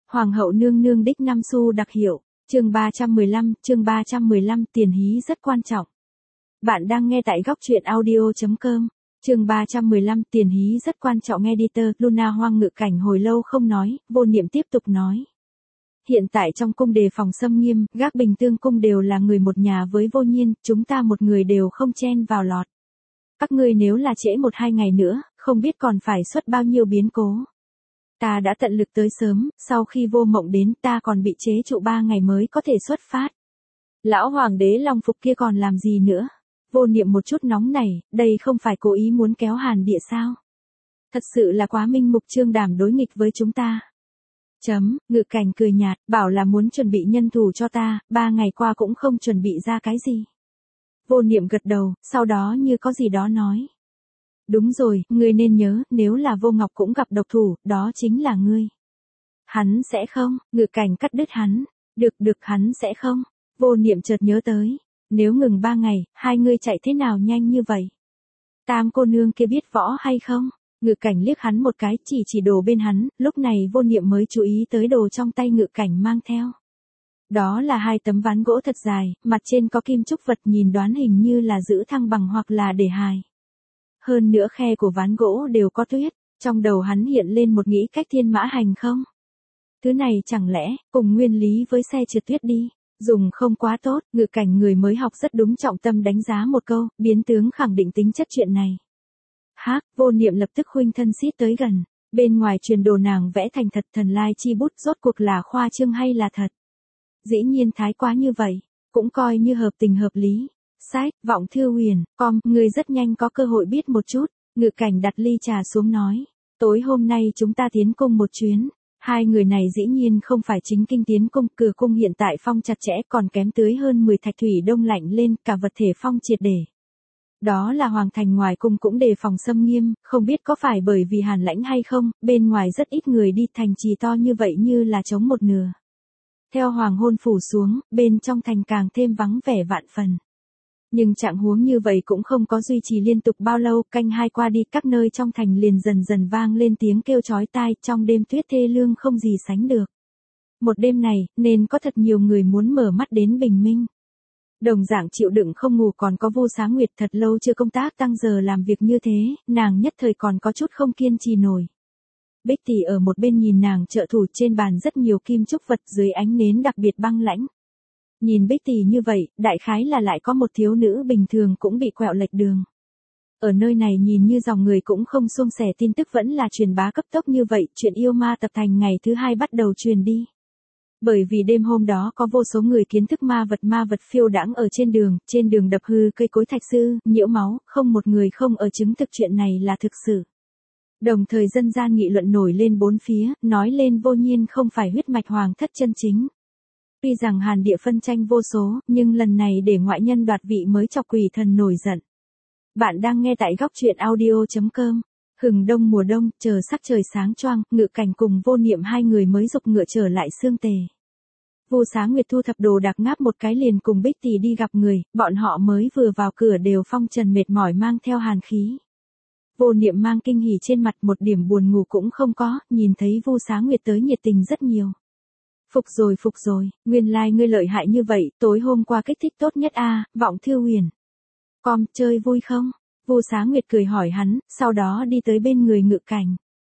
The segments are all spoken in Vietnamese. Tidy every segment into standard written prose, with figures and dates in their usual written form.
Hoàng hậu nương nương đích 5 xu đặc hiệu, chương 315, tiền hí rất quan trọng. Bạn đang nghe tại góc truyện audio.com, chương 315, tiền hí rất quan trọng. Editor Luna Hoang ngự cảnh hồi lâu không nói, Vô Niệm tiếp tục nói. Hiện tại trong cung đề phòng xâm nghiêm, gác bình tương cung đều là người một nhà với Vô Nhiên, chúng ta một người đều không chen vào lọt. Các ngươi nếu là trễ 1-2 ngày nữa, không biết còn phải xuất bao nhiêu biến cố. Ta đã tận lực tới sớm, sau khi Vô Mộng đến ta còn bị chế trụ 3 ngày mới có thể xuất phát. Lão hoàng đế long phục kia còn làm gì nữa? Vô Niệm một chút nóng này, đây không phải cố ý muốn kéo Hàn Địa sao? Thật sự là quá minh mục trương đảm đối nghịch với chúng ta. Ngự cảnh cười nhạt, bảo là muốn chuẩn bị nhân thủ cho ta, 3 ngày qua cũng không chuẩn bị ra cái gì. Vô Niệm gật đầu, sau đó như có gì đó nói. Đúng rồi, ngươi nên nhớ, nếu là Vô Ngọc cũng gặp độc thủ, đó chính là ngươi. Hắn sẽ không, ngự cảnh cắt đứt hắn. Được hắn sẽ không. Vô Niệm chợt nhớ tới. Nếu ngừng 3 ngày, hai ngươi chạy thế nào nhanh như vậy? Tam cô nương kia biết võ hay không? Ngự cảnh liếc hắn một cái, chỉ đồ bên hắn, lúc này Vô Niệm mới chú ý tới đồ trong tay ngự cảnh mang theo. Đó là 2 tấm ván gỗ thật dài, mặt trên có kim trúc vật, nhìn đoán hình như là giữ thăng bằng hoặc là để hài. Hơn nữa khe của ván gỗ đều có tuyết, trong đầu hắn hiện lên một nghĩ cách thiên mã hành không? Thứ này chẳng lẽ, cùng nguyên lý với xe trượt tuyết đi, dùng không quá tốt, ngự cảnh người mới học rất đúng trọng tâm đánh giá một câu, biến tướng khẳng định tính chất chuyện này. Vô Niệm lập tức khuynh thân xít tới gần, bên ngoài truyền đồ nàng vẽ thành thật thần lai chi bút rốt cuộc là khoa trương hay là thật? Dĩ nhiên thái quá như vậy, cũng coi như hợp tình hợp lý. Sách, Vọng Thư Huyền, người rất nhanh có cơ hội biết một chút. Ngự cảnh đặt ly trà xuống nói. Tối hôm nay chúng ta tiến cung một chuyến. 2 người này dĩ nhiên không phải chính kinh tiến cung. Cửa cung hiện tại phong chặt chẽ, còn kém tưới hơn 10 thạch thủy đông lạnh lên, cả vật thể phong triệt để. Đó là hoàng thành ngoài cung cũng đề phòng xâm nghiêm, không biết có phải bởi vì hàn lãnh hay không, bên ngoài rất ít người đi, thành trì to như vậy như là trống một nửa. Theo hoàng hôn phủ xuống, bên trong thành càng thêm vắng vẻ vạn phần. Nhưng trạng huống như vậy cũng không có duy trì liên tục bao lâu, canh 2 qua đi, các nơi trong thành liền dần dần vang lên tiếng kêu chói tai, trong đêm tuyết thê lương không gì sánh được. Một đêm này, nên có thật nhiều người muốn mở mắt đến bình minh. Đồng dạng chịu đựng không ngủ còn có Vu Sáng Nguyệt, thật lâu chưa công tác tăng giờ làm việc như thế, nàng nhất thời còn có chút không kiên trì nổi. Bích Tỷ ở một bên nhìn nàng trợ thủ, trên bàn rất nhiều kim trúc vật, dưới ánh nến đặc biệt băng lãnh. Nhìn Bích Tỷ như vậy, đại khái là lại có một thiếu nữ bình thường cũng bị quẹo lệch đường. Ở nơi này nhìn như dòng người cũng không suôn sẻ, tin tức vẫn là truyền bá cấp tốc như vậy, chuyện yêu ma tập thành ngày thứ 2 bắt đầu truyền đi. Bởi vì đêm hôm đó có vô số người kiến thức ma vật phiêu đãng ở trên đường đập hư cây cối thạch sư, nhiễu máu, không một người không ở chứng thực chuyện này là thực sự. Đồng thời dân gian nghị luận nổi lên bốn phía, nói lên Vô Nhiên không phải huyết mạch hoàng thất chân chính. Tuy rằng Hàn Địa phân tranh vô số, nhưng lần này để ngoại nhân đoạt vị mới chọc quỷ thần nổi giận. Bạn đang nghe tại góc truyện audio.com. Hừng đông mùa đông, chờ sắc trời sáng choang, ngự cảnh cùng Vô Niệm 2 người mới dục ngựa trở lại Xương Tề. Vu Sáng Nguyệt thu thập đồ đạc ngáp một cái liền cùng Bích Tỷ đi gặp người, bọn họ mới vừa vào cửa đều phong trần mệt mỏi mang theo hàn khí. Vô Niệm mang kinh hỉ trên mặt, một điểm buồn ngủ cũng không có, nhìn thấy Vu Sáng Nguyệt tới nhiệt tình rất nhiều. Phục rồi, nguyên lai ngươi lợi hại như vậy, tối hôm qua kích thích tốt nhất a, Vọng Thư Huyền. Chơi vui không? Vu Sáng Nguyệt cười hỏi hắn, sau đó đi tới bên người ngự cảnh.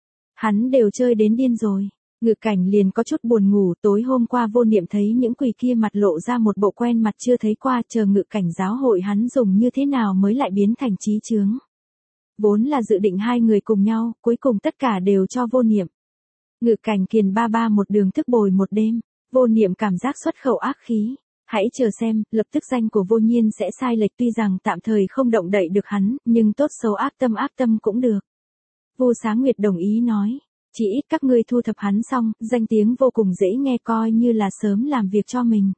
Hắn đều chơi đến điên rồi. Ngự cảnh liền có chút buồn ngủ, tối hôm qua Vô Niệm thấy những quỷ kia mặt lộ ra một bộ quen mặt chưa thấy qua, chờ ngự cảnh giáo hội hắn dùng như thế nào mới lại biến thành trí chướng. Vốn là dự định 2 người cùng nhau, cuối cùng tất cả đều cho Vô Niệm. Ngự cảnh kiền ba một đường thức bồi một đêm, Vô Niệm cảm giác xuất khẩu ác khí. Hãy chờ xem, lập tức danh của Vô Nhiên sẽ sai lệch, tuy rằng tạm thời không động đậy được hắn, nhưng tốt xấu ác tâm cũng được. Vu Sáng Nguyệt đồng ý nói, chỉ ít các ngươi thu thập hắn xong, danh tiếng vô cùng dễ nghe, coi như là sớm làm việc cho mình.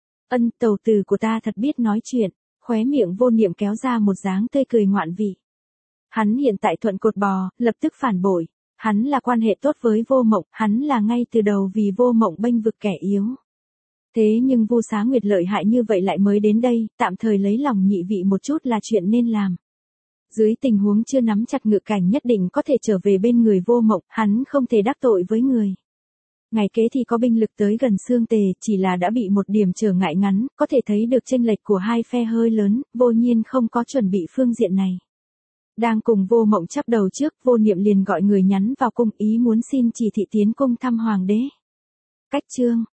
Tẩu tử của ta thật biết nói chuyện, khóe miệng Vô Niệm kéo ra một dáng tươi cười ngoạn vị. Hắn hiện tại thuận cột bò, lập tức phản bội. Hắn là quan hệ tốt với Vô Mộng, hắn là ngay từ đầu vì Vô Mộng bênh vực kẻ yếu. Thế nhưng Vu Sáng Nguyệt lợi hại như vậy lại mới đến đây, tạm thời lấy lòng nhị vị một chút là chuyện nên làm. Dưới tình huống chưa nắm chặt ngự cảnh nhất định có thể trở về bên người Vô Mộng, hắn không thể đắc tội với người. Ngày kế thì có binh lực tới gần Xương Tề, chỉ là đã bị một điểm trở ngại ngắn, có thể thấy được chênh lệch của hai phe hơi lớn, Vô Nhiên không có chuẩn bị phương diện này. Đang cùng Vô Mộng chắp đầu trước, Vô Niệm liền gọi người nhắn vào cung ý muốn xin chỉ thị tiến cung thăm hoàng đế. Cách chương